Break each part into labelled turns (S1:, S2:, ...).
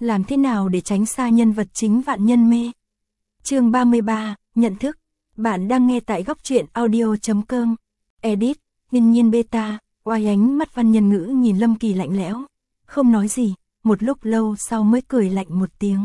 S1: làm thế nào để tránh xa nhân vật chính vạn nhân mê. Chương 33, nhận thức. Bạn đang nghe tại góc truyện audio.com. Edit, Nhiên Nhiên Beta. Oai ánh mắt Văn Nhân Ngữ nhìn Lâm Kỳ lạnh lẽo, không nói gì, một lúc lâu sau mới cười lạnh một tiếng.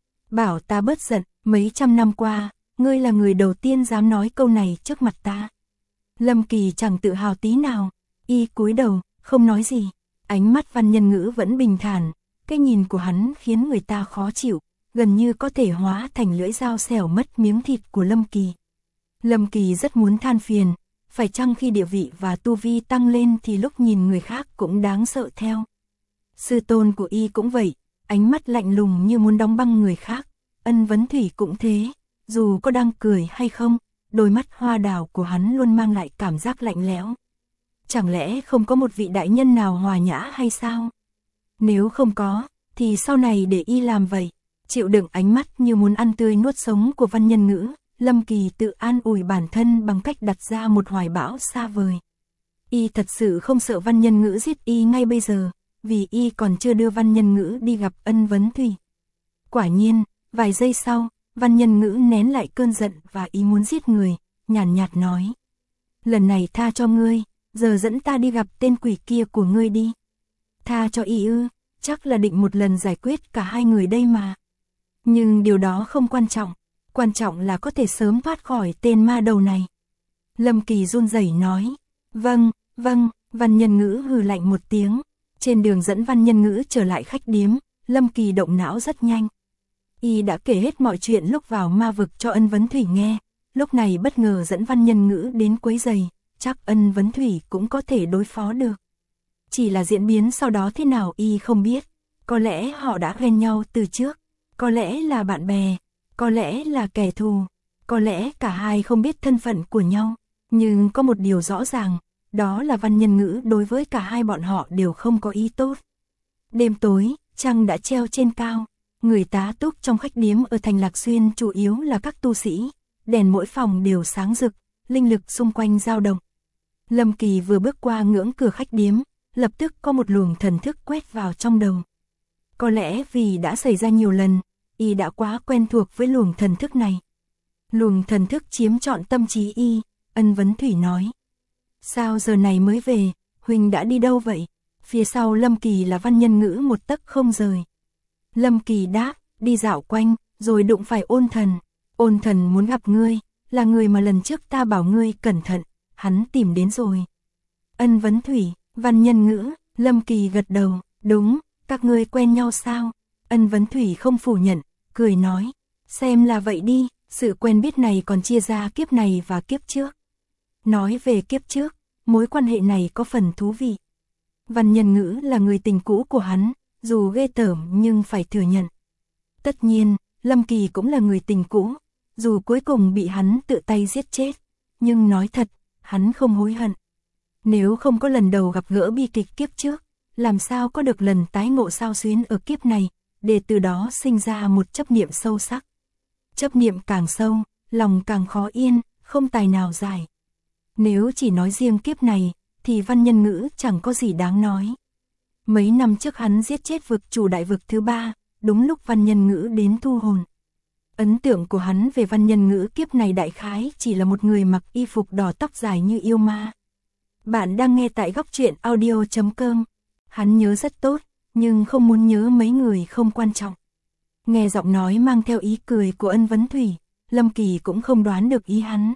S1: Bảo ta bớt giận, mấy trăm năm qua, ngươi là người đầu tiên dám nói câu này trước mặt ta. Lâm Kỳ chẳng tự hào tí nào, y cúi đầu, không nói gì. Ánh mắt Văn Nhân Ngữ vẫn bình thản, cái nhìn của hắn khiến người ta khó chịu, gần như có thể hóa thành lưỡi dao xẻo mất miếng thịt của Lâm Kỳ. Lâm Kỳ rất muốn than phiền, phải chăng khi địa vị và tu vi tăng lên thì lúc nhìn người khác cũng đáng sợ theo. Sư tôn của y cũng vậy, ánh mắt lạnh lùng như muốn đóng băng người khác. Ân Vấn Thủy cũng thế, dù có đang cười hay không, đôi mắt hoa đào của hắn luôn mang lại cảm giác lạnh lẽo. Chẳng lẽ không có một vị đại nhân nào hòa nhã hay sao? Nếu không có, thì sau này để y làm vậy. Chịu đựng ánh mắt như muốn ăn tươi nuốt sống của Văn Nhân Ngữ, Lâm Kỳ tự an ủi bản thân bằng cách đặt ra một hoài bão xa vời. Y thật sự không sợ Văn Nhân Ngữ giết y ngay bây giờ, vì y còn chưa đưa Văn Nhân Ngữ đi gặp Ân Vấn Thủy. Quả nhiên, vài giây sau, Văn Nhân Ngữ nén lại cơn giận và ý muốn giết người, nhàn nhạt nói. Lần này tha cho ngươi, giờ dẫn ta đi gặp tên quỷ kia của ngươi đi. Tha cho y ư, chắc là định một lần giải quyết cả hai người đây mà. Nhưng điều đó không quan trọng là có thể sớm thoát khỏi tên ma đầu này. Lâm Kỳ run rẩy nói, vâng, Văn Nhân Ngữ hừ lạnh một tiếng. Trên đường dẫn Văn Nhân Ngữ trở lại khách điếm, Lâm Kỳ động não rất nhanh. Y đã kể hết mọi chuyện lúc vào ma vực cho Ân Vấn Thủy nghe, lúc này bất ngờ dẫn Văn Nhân Ngữ đến quấy rầy, chắc Ân Vấn Thủy cũng có thể đối phó được. Chỉ là diễn biến sau đó thế nào y không biết, có lẽ họ đã quen nhau từ trước, có lẽ là bạn bè, có lẽ là kẻ thù, có lẽ cả hai không biết thân phận của nhau, nhưng có một điều rõ ràng, đó là Văn Nhân Ngữ đối với cả hai bọn họ đều không có ý tốt. Đêm tối, trăng đã treo trên cao, người tá túc trong khách điếm ở thành Lạc Xuyên chủ yếu là các tu sĩ, đèn mỗi phòng đều sáng rực, linh lực xung quanh dao động. Lâm Kỳ vừa bước qua ngưỡng cửa khách điếm, lập tức có một luồng thần thức quét vào trong đầu. Có lẽ vì đã xảy ra nhiều lần, y đã quá quen thuộc với luồng thần thức này. Luồng thần thức chiếm trọn tâm trí y, Ân Vấn Thủy nói. Sao giờ này mới về, huynh đã đi đâu vậy? Phía sau Lâm Kỳ là Văn Nhân Ngữ một tấc không rời. Lâm Kỳ đáp, đi dạo quanh, rồi đụng phải Ôn Thần. Ôn Thần muốn gặp ngươi, là người mà lần trước ta bảo ngươi cẩn thận, hắn tìm đến rồi. Ân Vấn Thủy, Văn Nhân Ngữ, Lâm Kỳ gật đầu, đúng, các ngươi quen nhau sao? Ân Vấn Thủy không phủ nhận, cười nói, xem là vậy đi, sự quen biết này còn chia ra kiếp này và kiếp trước. Nói về kiếp trước, mối quan hệ này có phần thú vị. Văn Nhân Ngữ là người tình cũ của hắn, dù ghê tởm nhưng phải thừa nhận. Tất nhiên, Lâm Kỳ cũng là người tình cũ, dù cuối cùng bị hắn tự tay giết chết, nhưng nói thật, hắn không hối hận. Nếu không có lần đầu gặp gỡ bi kịch kiếp trước, làm sao có được lần tái ngộ sao xuyến ở kiếp này, để từ đó sinh ra một chấp niệm sâu sắc. Chấp niệm càng sâu, lòng càng khó yên, không tài nào giải. Nếu chỉ nói riêng kiếp này, thì Văn Nhân Ngữ chẳng có gì đáng nói. Mấy năm trước hắn giết chết vực chủ đại vực thứ 3, đúng lúc Văn Nhân Ngữ đến thu hồn. Ấn tượng của hắn về Văn Nhân Ngữ kiếp này đại khái chỉ là một người mặc y phục đỏ tóc dài như yêu ma. Bạn đang nghe tại góc truyện audio.com. Hắn nhớ rất tốt, nhưng không muốn nhớ mấy người không quan trọng. Nghe giọng nói mang theo ý cười của Ân Vấn Thủy, Lâm Kỳ cũng không đoán được ý hắn.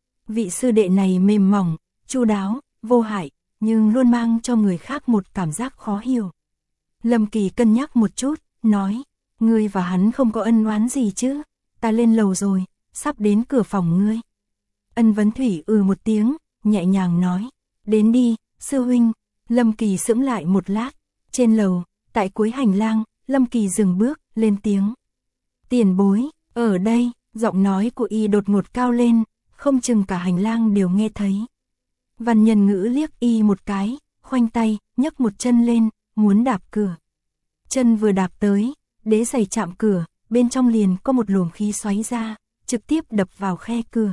S1: Vị sư đệ này mềm mỏng, chu đáo, vô hại, nhưng luôn mang cho người khác một cảm giác khó hiểu. Lâm Kỳ cân nhắc một chút, nói, ngươi và hắn không có ân oán gì chứ, ta lên lầu rồi, sắp đến cửa phòng ngươi. Ân Vấn Thủy một tiếng, nhẹ nhàng nói, đến đi, sư huynh. Lâm Kỳ sững lại một lát, trên lầu, tại cuối hành lang, Lâm Kỳ dừng bước, lên tiếng. Tiền bối, ở đây, giọng nói của y đột ngột cao lên, không chừng cả hành lang đều nghe thấy. Văn Nhân Ngữ liếc y một cái, khoanh tay, nhấc một chân lên, muốn đạp cửa. Chân vừa đạp tới, đế giày chạm cửa, bên trong liền có một luồng khí xoáy ra, trực tiếp đập vào khe cửa.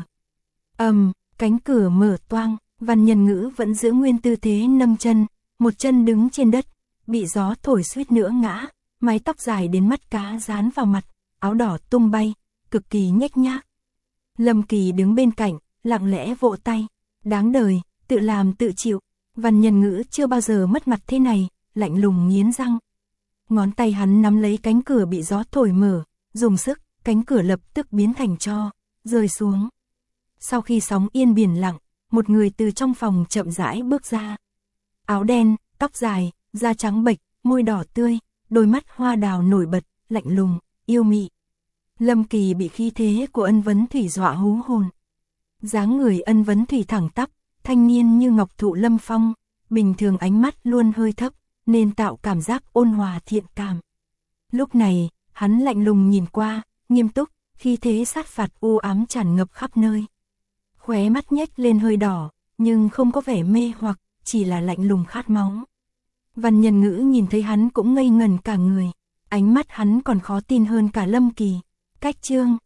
S1: Cánh cửa mở toang, Văn Nhân Ngữ vẫn giữ nguyên tư thế nâng chân, một chân đứng trên đất, bị gió thổi suýt nữa ngã, mái tóc dài đến mắt cá dán vào mặt, áo đỏ tung bay, cực kỳ nhếch nhác. Lâm Kỳ đứng bên cạnh, lặng lẽ vỗ tay, đáng đời, tự làm tự chịu. Văn Nhân Ngữ chưa bao giờ mất mặt thế này, lạnh lùng nghiến răng. Ngón tay hắn nắm lấy cánh cửa bị gió thổi mở, dùng sức, cánh cửa lập tức biến thành tro, rơi xuống. Sau khi sóng yên biển lặng, một người từ trong phòng chậm rãi bước ra. Áo đen, tóc dài, da trắng bệch, môi đỏ tươi, đôi mắt hoa đào nổi bật, lạnh lùng, yêu mị. Lâm Kỳ bị khí thế của Ân Vấn Thủy dọa hú hồn. Dáng người Ân Vấn Thủy thẳng tắp, thanh niên như ngọc thụ lâm phong, bình thường ánh mắt luôn hơi thấp, nên tạo cảm giác ôn hòa thiện cảm. Lúc này, hắn lạnh lùng nhìn qua, nghiêm túc, khí thế sát phạt u ám tràn ngập khắp nơi. Khóe mắt nhếch lên hơi đỏ, nhưng không có vẻ mê hoặc, chỉ là lạnh lùng khát máu. Văn Nhân Ngữ nhìn thấy hắn cũng ngây ngẩn cả người, ánh mắt hắn còn khó tin hơn cả Lâm Kỳ. Cách chương